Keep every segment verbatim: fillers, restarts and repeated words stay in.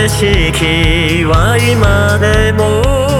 景色は今でも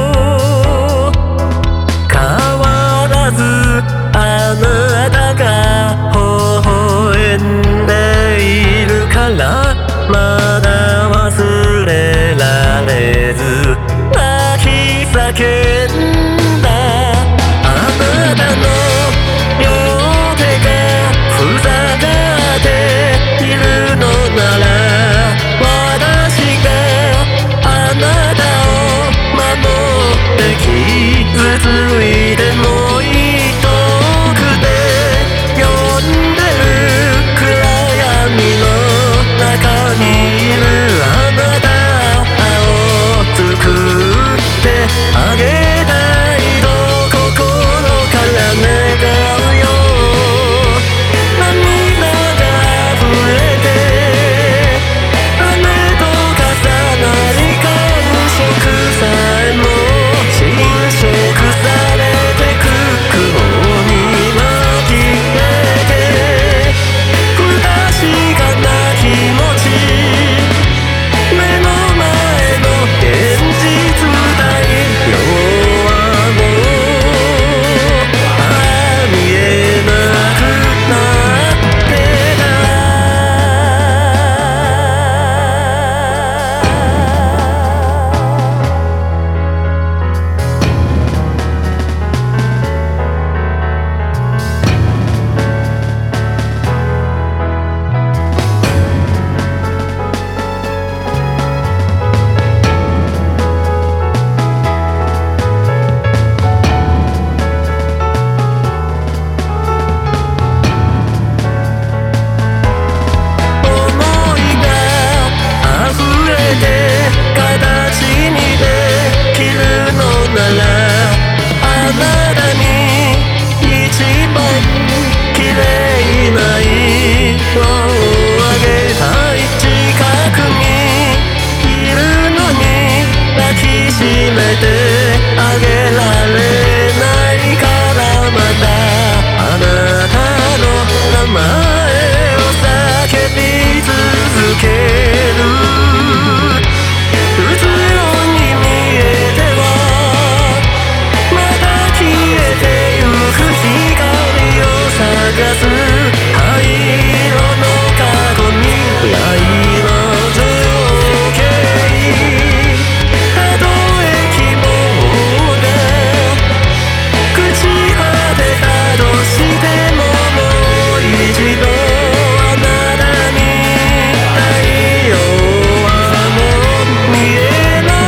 変わらず、あなたが微笑んでいるから、まだ忘れられず泣き叫んだ。あなたの両手が塞がっているのなら、私があなたを守って傷ついてもいい遠くで呼んでる暗闇の中にいるあなたを作ってあげたいと心から願うよ。涙が溢れて雨と重なり感触さえも侵食されてく雲に紛れて、不確かな気持ち、目の前の現実だい要はもうああ見えなくなってた。形にできるのなら、あなたに一番綺麗な色をあげたい。近くにいるのに抱きしめてあげられないから、またあなたの名前を叫び続ける。うつろに見えてはまた消えてゆく光を探す。灰色の過去に未来の情景、たとえ希望が朽ち果てたとしても、もう一度あなたに太陽はもう見えない。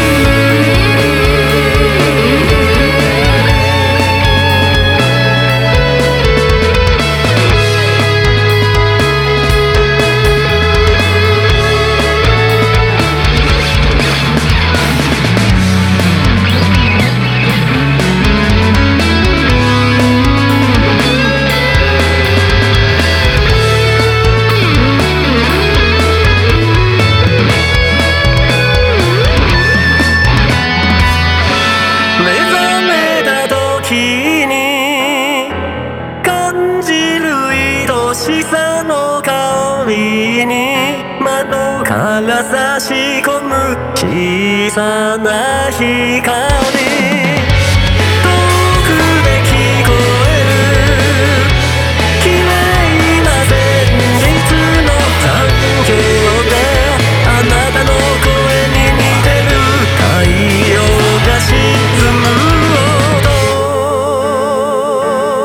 目覚めた時に感じる愛しさの香りに、窓から差し込む小さな光、遠くで聞こえる綺麗な旋律の残響が、あなたの声に似てる。太陽が沈む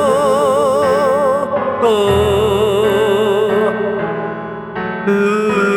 音、